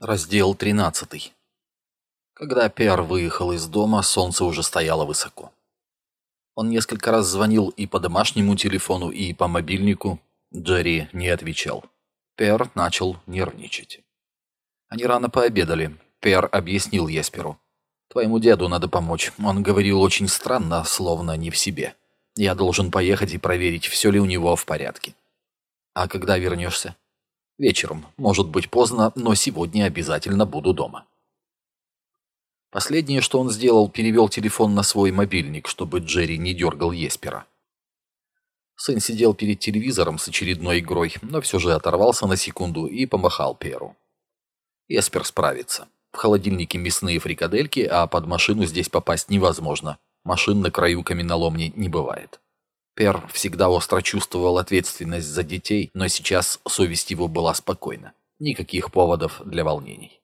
Раздел 13. Когда Пер выехал из дома, солнце уже стояло высоко. Он несколько раз звонил и по домашнему телефону, и по мобильнику. Джерри не отвечал. Пер начал нервничать. Они рано пообедали. Пер объяснил Есперу. «Твоему деду надо помочь. Он говорил очень странно, словно не в себе. Я должен поехать и проверить, все ли у него в порядке». «А когда вернешься?» «Вечером. Может быть поздно, но сегодня обязательно буду дома». Последнее, что он сделал, перевел телефон на свой мобильник, чтобы Джерри не дергал Еспера. Сын сидел перед телевизором с очередной игрой, но все же оторвался на секунду и помахал Перу. Еспер справится. В холодильнике мясные фрикадельки, а под машину здесь попасть невозможно. Машин на краю каменоломни не бывает. Пер всегда остро чувствовал ответственность за детей, но сейчас совесть его была спокойна. Никаких поводов для волнений.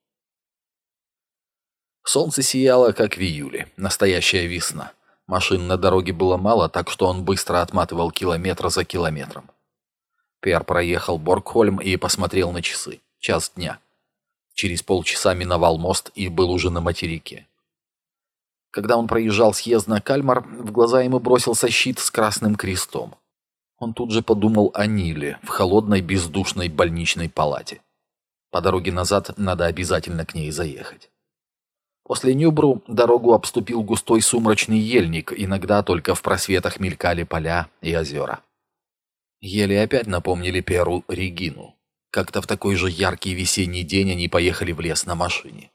Солнце сияло, как в июле. Настоящая весна. Машин на дороге было мало, так что он быстро отматывал километр за километром. Пер проехал Боргхольм и посмотрел на часы. 1:00 дня. Через полчаса миновал мост и был уже на материке. Когда он проезжал съезд на Кальмар, в глаза ему бросился щит с красным крестом. Он тут же подумал о Ниле в холодной бездушной больничной палате. По дороге назад надо обязательно к ней заехать. После Нюбру дорогу обступил густой сумрачный ельник, иногда только в просветах мелькали поля и озера. Ели опять напомнили Перу Регину. Как-то в такой же яркий весенний день они поехали в лес на машине.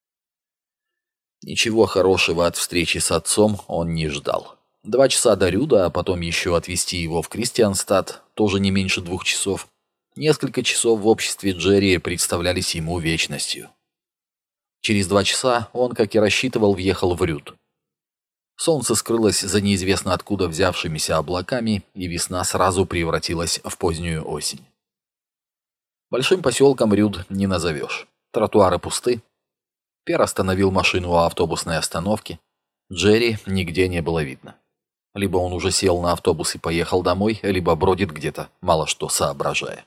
Ничего хорошего от встречи с отцом он не ждал. 2 часа до Рюда, а потом еще отвезти его в Кристианстад, тоже не меньше 2 часов. Несколько часов в обществе Джерри представлялись ему вечностью. Через 2 часа он, как и рассчитывал, въехал в Рюд. Солнце скрылось за неизвестно откуда взявшимися облаками, и весна сразу превратилась в позднюю осень. Большим поселком Рюд не назовешь. Тротуары пусты. Пер остановил машину у автобусной остановки. Джерри нигде не было видно. Либо он уже сел на автобус и поехал домой, либо бродит где-то, мало что соображая.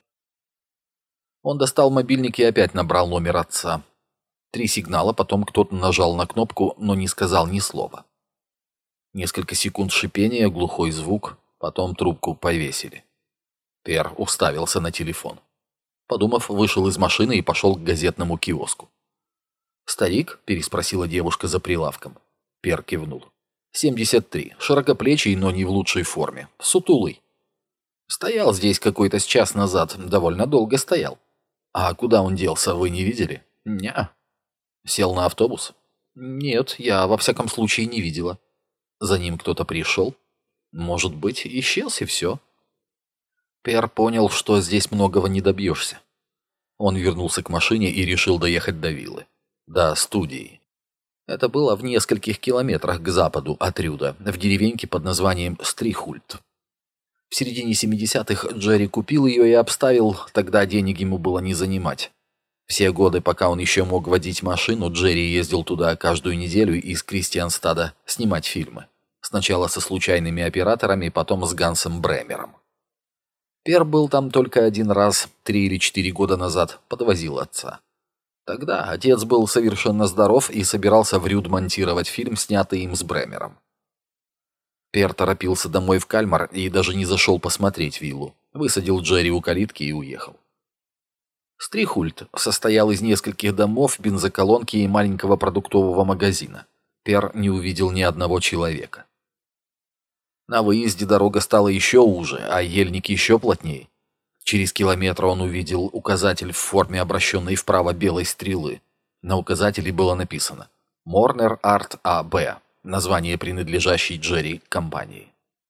Он достал мобильник и опять набрал номер отца. 3 сигнала, потом кто-то нажал на кнопку, но не сказал ни слова. Несколько секунд шипения, глухой звук, потом трубку повесили. Пер уставился на телефон. Подумав, вышел из машины и пошел к газетному киоску. «Старик?» – переспросила девушка за прилавком. Пер кивнул. 73, широкоплечий, но не в лучшей форме, сутулый. Стоял здесь какой-то час назад, довольно долго стоял. А куда он делся, вы не видели? Ня. Сел на автобус? Нет, я во всяком случае не видела. За ним кто-то пришел? Может быть, исчез и все. Пер понял, что здесь многого не добьешься. Он вернулся к машине и решил доехать до виллы. До студии. Это было в нескольких километрах к западу от Рюда, в деревеньке под названием Стрихульт. В середине 70-х Джерри купил ее и обставил, тогда денег ему было не занимать. Все годы, пока он еще мог водить машину, Джерри ездил туда каждую неделю из Кристианстада снимать фильмы. Сначала со случайными операторами, потом с Гансом Бремером. Пер был там только 1 раз, 3 или 4 года назад, подвозил отца. Тогда отец был совершенно здоров и собирался в Рюд монтировать фильм, снятый им с Бремером. Пер торопился домой в Кальмар и даже не зашел посмотреть виллу. Высадил Джерри у калитки и уехал. Стрихульт состоял из нескольких домов, бензоколонки и маленького продуктового магазина. Пер не увидел ни одного человека. На выезде дорога стала еще уже, а ельник еще плотнее. Через километр он увидел указатель в форме обращенной вправо белой стрелы. На указателе было написано «Морнер Арт А.Б», название принадлежащей Джерри компании.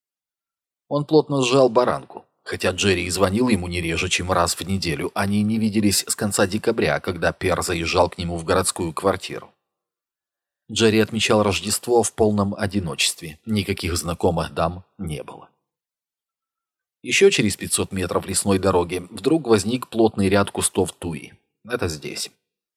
Он плотно сжал баранку. Хотя Джерри и звонил ему не реже, чем раз в неделю, они не виделись с конца декабря, когда Пер заезжал к нему в городскую квартиру. Джерри отмечал Рождество в полном одиночестве. Никаких знакомых дам не было. Еще через 500 метров лесной дороги вдруг возник плотный ряд кустов туи. Это здесь.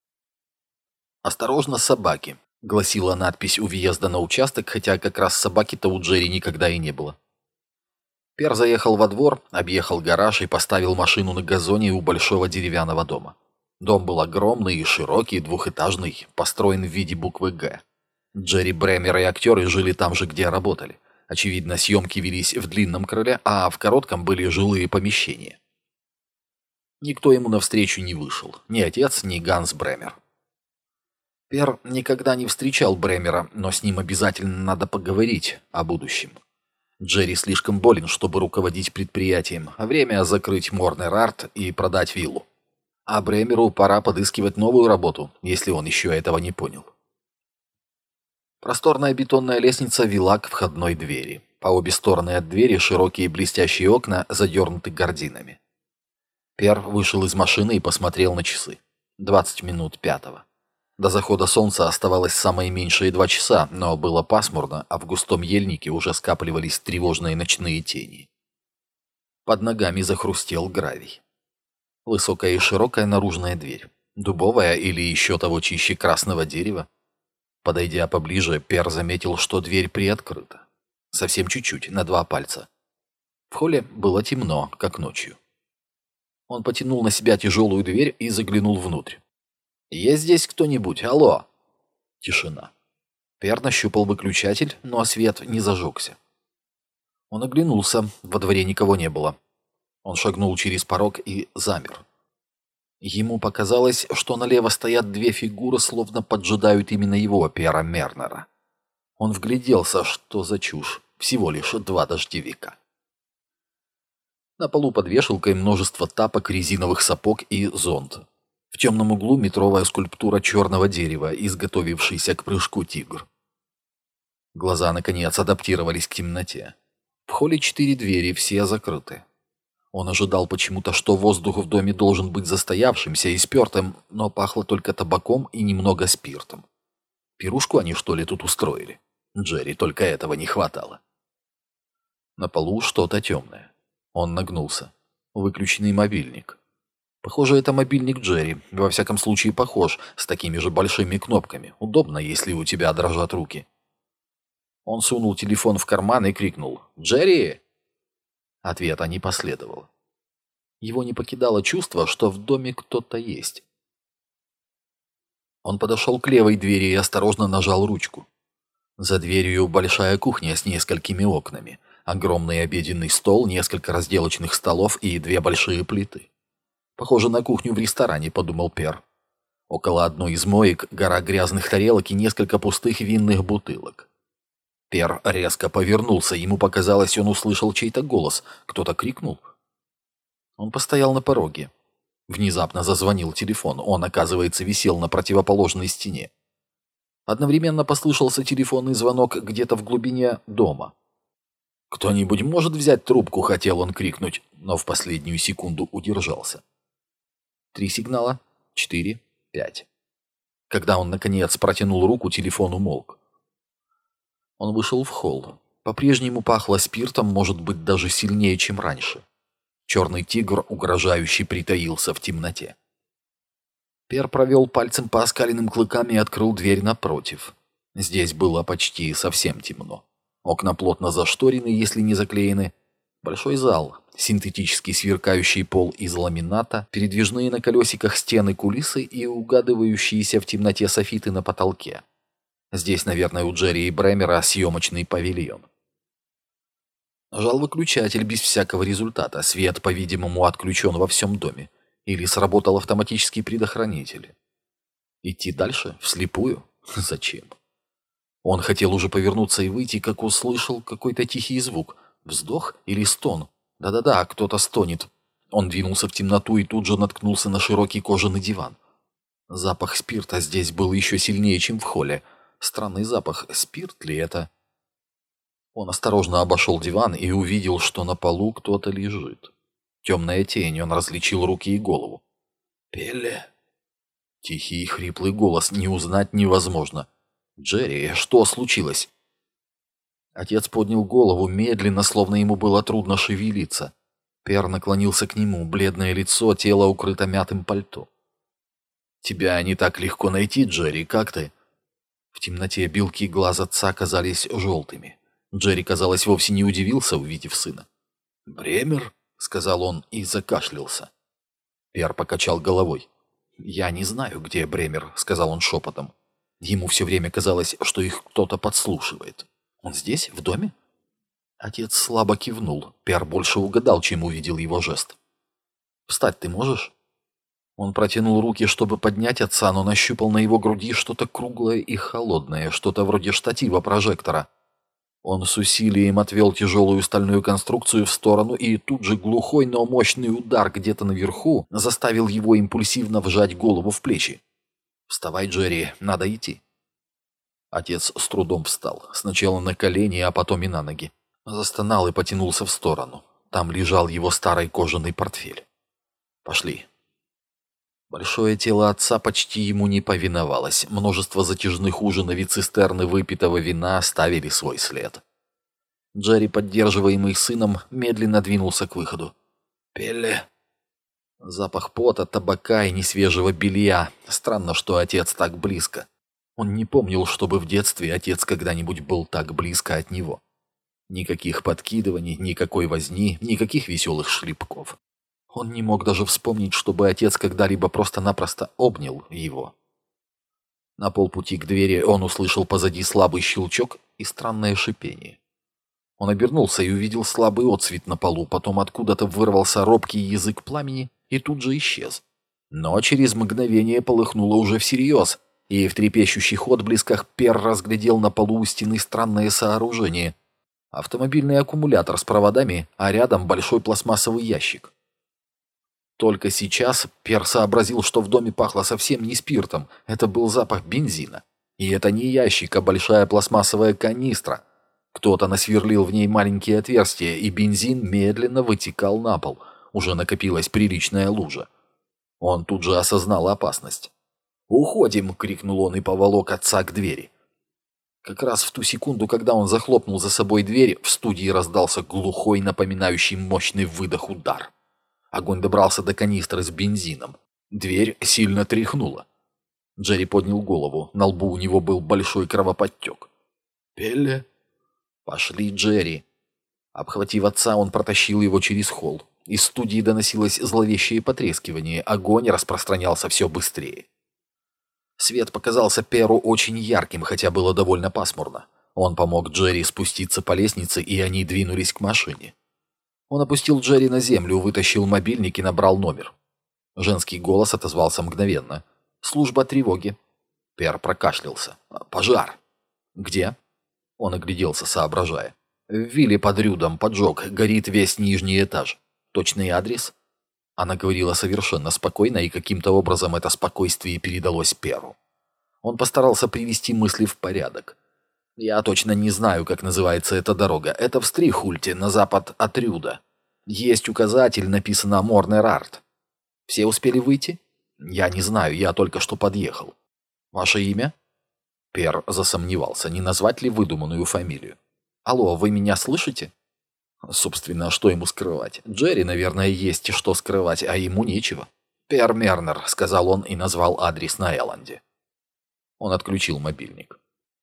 «Осторожно, собаки», — гласила надпись у въезда на участок, хотя как раз собаки-то у Джерри никогда и не было. Пер заехал во двор, объехал гараж и поставил машину на газоне у большого деревянного дома. Дом был огромный и широкий, двухэтажный, построен в виде буквы «Г». Джерри Бремер и актеры жили там же, где работали. Очевидно, съемки велись в длинном крыле, а в коротком были жилые помещения. Никто ему навстречу не вышел, ни отец, ни Ганс Бремер. Пер никогда не встречал Бремера, но с ним обязательно надо поговорить о будущем. Джерри слишком болен, чтобы руководить предприятием, а время закрыть Морнер Арт и продать виллу. А Бремеру пора подыскивать новую работу, если он еще этого не понял. Просторная бетонная лестница вела к входной двери. По обе стороны от двери широкие блестящие окна задернуты гардинами. Пер вышел из машины и посмотрел на часы. 20 минут пятого. До захода солнца оставалось самое меньшее 2 часа, но было пасмурно, а в густом ельнике уже скапливались тревожные ночные тени. Под ногами захрустел гравий. Высокая и широкая наружная дверь. Дубовая или еще того чище красного дерева. Подойдя поближе, Пер заметил, что дверь приоткрыта. Совсем чуть-чуть, на 2 пальца. В холле было темно, как ночью. Он потянул на себя тяжелую дверь и заглянул внутрь. «Есть здесь кто-нибудь? Алло!» Тишина. Пер нащупал выключатель, но свет не зажегся. Он оглянулся, во дворе никого не было. Он шагнул через порог и замер. Ему показалось, что налево стоят 2 фигуры, словно поджидают именно его, Пера Мернера. Он вгляделся, что за чушь, всего лишь 2 дождевика. На полу под вешалкой множество тапок, резиновых сапог и зонт. В темном углу метровая скульптура черного дерева, изготовившийся к прыжку тигр. Глаза, наконец, адаптировались к темноте. В холле 4 двери, все закрыты. Он ожидал почему-то, что воздух в доме должен быть застоявшимся и спертым, но пахло только табаком и немного спиртом. Пирушку они, что ли, тут устроили? Джерри только этого не хватало. На полу что-то темное. Он нагнулся. Выключенный мобильник. Похоже, это мобильник Джерри. Во всяком случае, похож, с такими же большими кнопками. Удобно, если у тебя дрожат руки. Он сунул телефон в карман и крикнул: «Джерри!» Ответа не последовало. Его не покидало чувство, что в доме кто-то есть. Он подошел к левой двери и осторожно нажал ручку. За дверью большая кухня с несколькими окнами, огромный обеденный стол, несколько разделочных столов и 2 большие плиты. Похоже на кухню в ресторане, подумал Пер. Около одной из моек гора грязных тарелок и несколько пустых винных бутылок. Пер резко повернулся, ему показалось, он услышал чей-то голос. Кто-то крикнул. Он постоял на пороге. Внезапно зазвонил телефон, он, оказывается, висел на противоположной стене. Одновременно послышался телефонный звонок где-то в глубине дома. «Кто-нибудь может взять трубку?» — хотел он крикнуть, но в последнюю секунду удержался. 3 сигнала, 4, 5. Когда он, наконец, протянул руку, телефон умолк. Он вышел в холл. По-прежнему пахло спиртом, может быть, даже сильнее, чем раньше. Черный тигр угрожающе притаился в темноте. Пер провел пальцем по оскаленным клыкам и открыл дверь напротив. Здесь было почти совсем темно. Окна плотно зашторены, если не заклеены. Большой зал, синтетический сверкающий пол из ламината, передвижные на колесиках стены кулисы и угадывающиеся в темноте софиты на потолке. Здесь, наверное, у Джерри и Бремера съемочный павильон. Нажал выключатель без всякого результата. Свет, по-видимому, отключен во всем доме. Или сработал автоматический предохранитель. Идти дальше? Вслепую? Зачем? Он хотел уже повернуться и выйти, как услышал какой-то тихий звук. Вздох или стон? Да-да-да, кто-то стонет. Он двинулся в темноту и тут же наткнулся на широкий кожаный диван. Запах спирта здесь был еще сильнее, чем в холле. Странный запах. Спирт ли это? Он осторожно обошел диван и увидел, что на полу кто-то лежит. Темная тень, он различил руки и голову. «Пелле?» Тихий и хриплый голос, не узнать невозможно. «Джерри, что случилось?» Отец поднял голову медленно, словно ему было трудно шевелиться. Пер наклонился к нему, бледное лицо, тело укрыто мятым пальто. «Тебя не так легко найти, Джерри, как ты?» В темноте белки глаз отца казались желтыми. Джерри, казалось, вовсе не удивился, увидев сына. «Бремер?» — сказал он и закашлялся. Пер покачал головой. «Я не знаю, где Бремер», — сказал он шепотом. Ему все время казалось, что их кто-то подслушивает. «Он здесь, в доме?» Отец слабо кивнул. Пер больше угадал, чем увидел его жест. «Встать ты можешь?» Он протянул руки, чтобы поднять отца, но нащупал на его груди что-то круглое и холодное, что-то вроде штатива прожектора. Он с усилием отвел тяжелую стальную конструкцию в сторону, и тут же глухой, но мощный удар где-то наверху заставил его импульсивно вжать голову в плечи. «Вставай, Джерри, надо идти». Отец с трудом встал, сначала на колени, а потом и на ноги. Застонал и потянулся в сторону. Там лежал его старый кожаный портфель. «Пошли». Большое тело отца почти ему не повиновалось. Множество затяжных ужинов и цистерны выпитого вина оставили свой след. Джерри, поддерживаемый сыном, медленно двинулся к выходу. «Пелле!» Запах пота, табака и несвежего белья. Странно, что отец так близко. Он не помнил, чтобы в детстве отец когда-нибудь был так близко от него. Никаких подкидываний, никакой возни, никаких веселых шлепков. Он не мог даже вспомнить, чтобы отец когда-либо просто-напросто обнял его. На полпути к двери он услышал позади слабый щелчок и странное шипение. Он обернулся и увидел слабый отсвет на полу, потом откуда-то вырвался робкий язык пламени и тут же исчез. Но через мгновение полыхнуло уже всерьез, и в трепещущих отблесках Пер разглядел на полу у стены странное сооружение. Автомобильный аккумулятор с проводами, а рядом большой пластмассовый ящик. Только сейчас Пер сообразил, что в доме пахло совсем не спиртом, это был запах бензина. И это не ящик, а большая пластмассовая канистра. Кто-то насверлил в ней маленькие отверстия, и бензин медленно вытекал на пол. Уже накопилась приличная лужа. Он тут же осознал опасность. «Уходим!» — крикнул он и поволок отца к двери. Как раз в ту секунду, когда он захлопнул за собой дверь, в студии раздался глухой, напоминающий мощный выдох удар. Огонь добрался до канистры с бензином. Дверь сильно тряхнула. Джерри поднял голову. На лбу у него был большой кровоподтек. «Пелле?» «Пошли, Джерри!» Обхватив отца, он протащил его через холл. Из студии доносилось зловещее потрескивание. Огонь распространялся все быстрее. Свет показался Перу очень ярким, хотя было довольно пасмурно. Он помог Джерри спуститься по лестнице, и они двинулись к машине. Он опустил Джерри на землю, вытащил мобильник и набрал номер. Женский голос отозвался мгновенно. «Служба тревоги». Пер прокашлялся. «Пожар». «Где?» Он огляделся, соображая. «В вилле под Рюдом поджог, горит весь нижний этаж. Точный адрес?» Она говорила совершенно спокойно, и каким-то образом это спокойствие передалось Перу. Он постарался привести мысли в порядок. «Я точно не знаю, как называется эта дорога. Это в Стрихульте, на запад от Рюда. Есть указатель, написано Морнер-Арт. Все успели выйти? Я не знаю, я только что подъехал. Ваше имя?» Пер засомневался, не назвать ли выдуманную фамилию. «Алло, вы меня слышите?» Собственно, что ему скрывать? Джерри, наверное, есть что скрывать, а ему нечего. «Пер Мернер», — сказал он и назвал адрес на Элленде. Он отключил мобильник.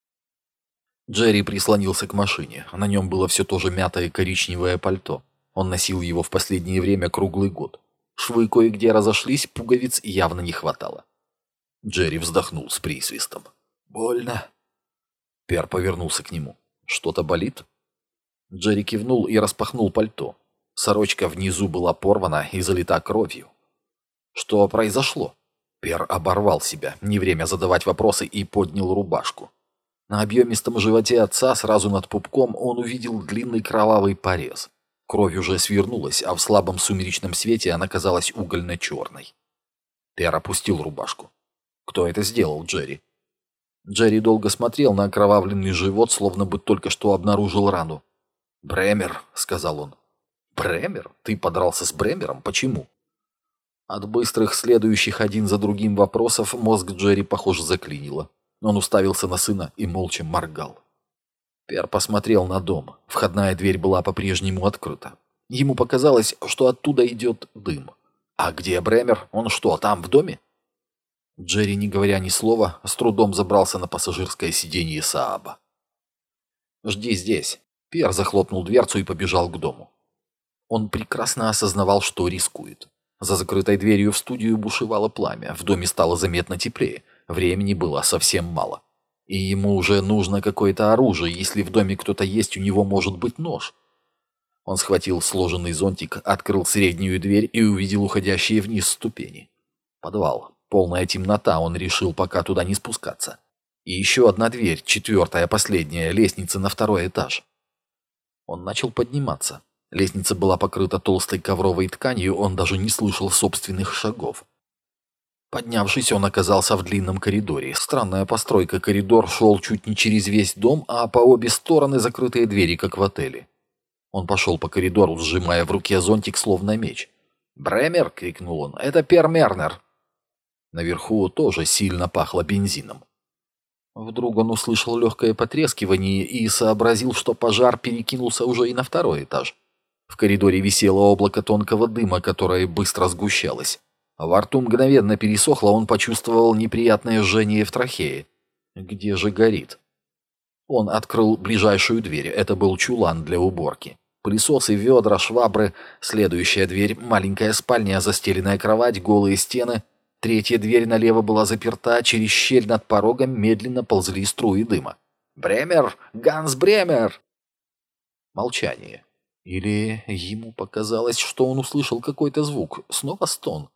Джерри прислонился к машине. На нем было все то же мятое коричневое пальто. Он носил его в последнее время круглый год. Швы кое-где разошлись, пуговиц явно не хватало. Джерри вздохнул с присвистом. «Больно». Пер повернулся к нему. «Что-то болит?» Джерри кивнул и распахнул пальто. Сорочка внизу была порвана и залита кровью. «Что произошло?» Пер оборвал себя, не время задавать вопросы, и поднял рубашку. На объемистом животе отца, сразу над пупком, он увидел длинный кровавый порез. Кровь уже свернулась, а в слабом сумеречном свете она казалась угольно-черной. Пер опустил рубашку. «Кто это сделал, Джерри?» Джерри долго смотрел на окровавленный живот, словно бы только что обнаружил рану. «Бремер», — сказал он. «Бремер? Ты подрался с Бремером? Почему?» От быстрых, следующих один за другим вопросов мозг Джерри, похоже, заклинило. Он уставился на сына и молча моргал. Пер посмотрел на дом. Входная дверь была по-прежнему открыта. Ему показалось, что оттуда идет дым. «А где Бремер? Он что, там, в доме?» Джерри, не говоря ни слова, с трудом забрался на пассажирское сиденье Сааба. «Жди здесь». Пер захлопнул дверцу и побежал к дому. Он прекрасно осознавал, что рискует. За закрытой дверью в студию бушевало пламя, в доме стало заметно теплее, времени было совсем мало. И ему уже нужно какое-то оружие, если в доме кто-то есть, у него может быть нож. Он схватил сложенный зонтик, открыл среднюю дверь и увидел уходящие вниз ступени. Подвал. Полная темнота, он решил пока туда не спускаться. И еще одна дверь, четвертая, последняя, лестница на второй этаж. Он начал подниматься. Лестница была покрыта толстой ковровой тканью, он даже не слышал собственных шагов. Поднявшись, он оказался в длинном коридоре. Странная постройка, коридор шел чуть не через весь дом, а по обе стороны закрытые двери, как в отеле. Он пошел по коридору, сжимая в руке зонтик, словно меч. «Бремер!» — крикнул он. «Это Пер Мернер!» Наверху тоже сильно пахло бензином. Вдруг он услышал легкое потрескивание и сообразил, что пожар перекинулся уже и на второй этаж. В коридоре висело облако тонкого дыма, которое быстро сгущалось. Во рту мгновенно пересохло, он почувствовал неприятное жжение в трахее. Где же горит? Он открыл ближайшую дверь. Это был чулан для уборки. Пылесосы, ведра, швабры. Следующая дверь — маленькая спальня, застеленная кровать, голые стены. Третья дверь налево была заперта, через щель над порогом медленно ползли струи дыма. «Бремер! Ганс Бремер!» Молчание. Или ему показалось, что он услышал какой-то звук. Снова стон.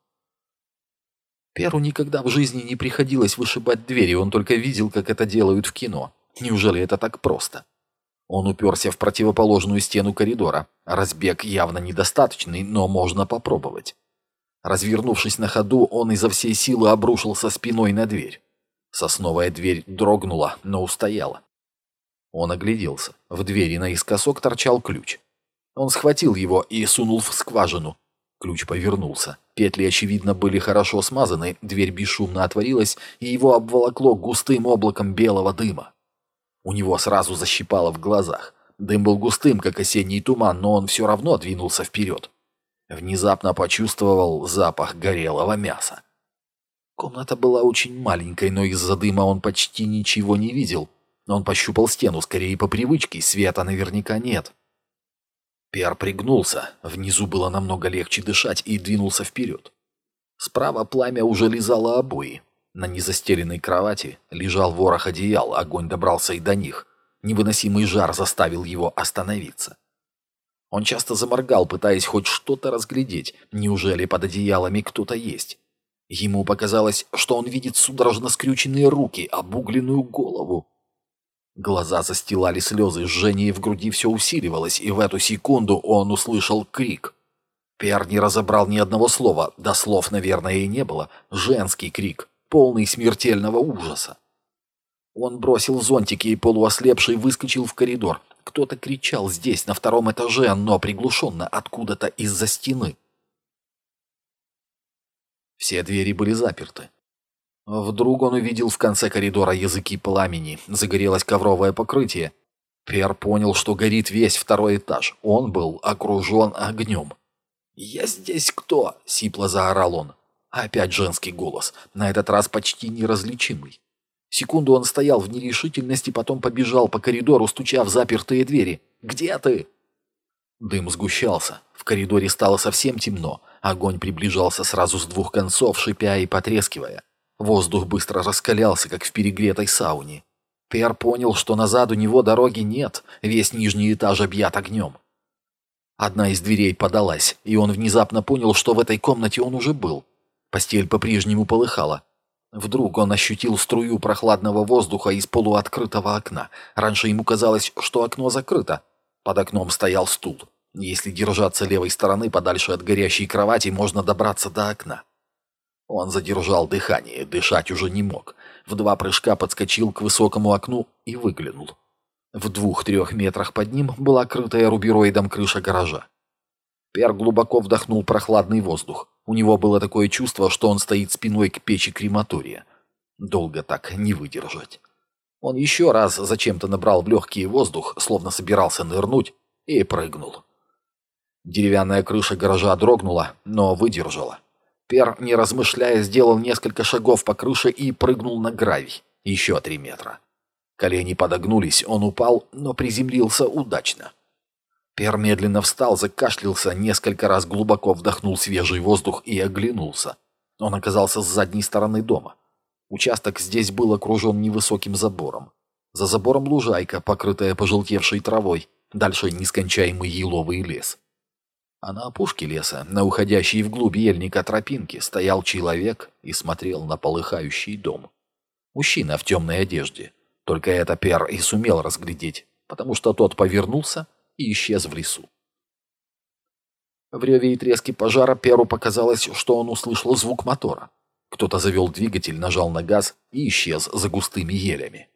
Перу никогда в жизни не приходилось вышибать двери, он только видел, как это делают в кино. Неужели это так просто? Он уперся в противоположную стену коридора. Разбег явно недостаточный, но можно попробовать. Развернувшись на ходу, он изо всей силы обрушился спиной на дверь. Сосновая дверь дрогнула, но устояла. Он огляделся. В двери наискосок торчал ключ. Он схватил его и сунул в скважину. Ключ повернулся. Петли, очевидно, были хорошо смазаны, дверь бесшумно отворилась, и его обволокло густым облаком белого дыма. У него сразу защипало в глазах. Дым был густым, как осенний туман, но он все равно двинулся вперед. Внезапно почувствовал запах горелого мяса. Комната была очень маленькой, но из-за дыма он почти ничего не видел. Он пощупал стену, скорее по привычке, света наверняка нет. Пер пригнулся, внизу было намного легче дышать, и двинулся вперед. Справа пламя уже лизало обои. На незастеленной кровати лежал ворох одеял, огонь добрался и до них. Невыносимый жар заставил его остановиться. Он часто заморгал, пытаясь хоть что-то разглядеть. Неужели под одеялами кто-то есть? Ему показалось, что он видит судорожно скрюченные руки, обугленную голову. Глаза застилали слезы, жжение в груди все усиливалось, и в эту секунду он услышал крик. Пер не разобрал ни одного слова, да слов, наверное, и не было. Женский крик, полный смертельного ужаса. Он бросил зонтики и, полуослепший, выскочил в коридор. Кто-то кричал здесь, на втором этаже, но приглушенно, откуда-то из-за стены. Все двери были заперты. Вдруг он увидел в конце коридора языки пламени, загорелось ковровое покрытие. Пер понял, что горит весь второй этаж. Он был окружен огнем. «Я здесь кто?» — сипло заорал он. Опять женский голос, на этот раз почти неразличимый. Секунду он стоял в нерешительности, потом побежал по коридору, стуча в запертые двери. «Где ты?» Дым сгущался. В коридоре стало совсем темно. Огонь приближался сразу с двух концов, шипя и потрескивая. Воздух быстро раскалялся, как в перегретой сауне. Пер понял, что назад у него дороги нет, весь нижний этаж объят огнем. Одна из дверей подалась, и он внезапно понял, что в этой комнате он уже был. Постель по-прежнему полыхала. Вдруг он ощутил струю прохладного воздуха из полуоткрытого окна. Раньше ему казалось, что окно закрыто. Под окном стоял стул. Если держаться левой стороны подальше от горящей кровати, можно добраться до окна. Он задержал дыхание, дышать уже не мог. В 2 прыжка подскочил к высокому окну и выглянул. В 2-3 метрах под ним была крытая рубероидом крыша гаража. Пер глубоко вдохнул прохладный воздух. У него было такое чувство, что он стоит спиной к печи крематория. Долго так не выдержать. Он еще раз зачем-то набрал в легкий воздух, словно собирался нырнуть, и прыгнул. Деревянная крыша гаража дрогнула, но выдержала. Пер, не размышляя, сделал несколько шагов по крыше и прыгнул на гравий. Еще 3 метра. Колени подогнулись, он упал, но приземлился удачно. Пер медленно встал, закашлялся, несколько раз глубоко вдохнул свежий воздух и оглянулся. Он оказался с задней стороны дома. Участок здесь был окружен невысоким забором. За забором лужайка, покрытая пожелтевшей травой, дальше нескончаемый еловый лес. А на опушке леса, на уходящей вглубь ельника тропинки, стоял человек и смотрел на полыхающий дом. Мужчина в темной одежде. Только это Пер и сумел разглядеть, потому что тот повернулся и исчез в лесу. В реве и треске пожара Перу показалось, что он услышал звук мотора. Кто-то завел двигатель, нажал на газ и исчез за густыми елями.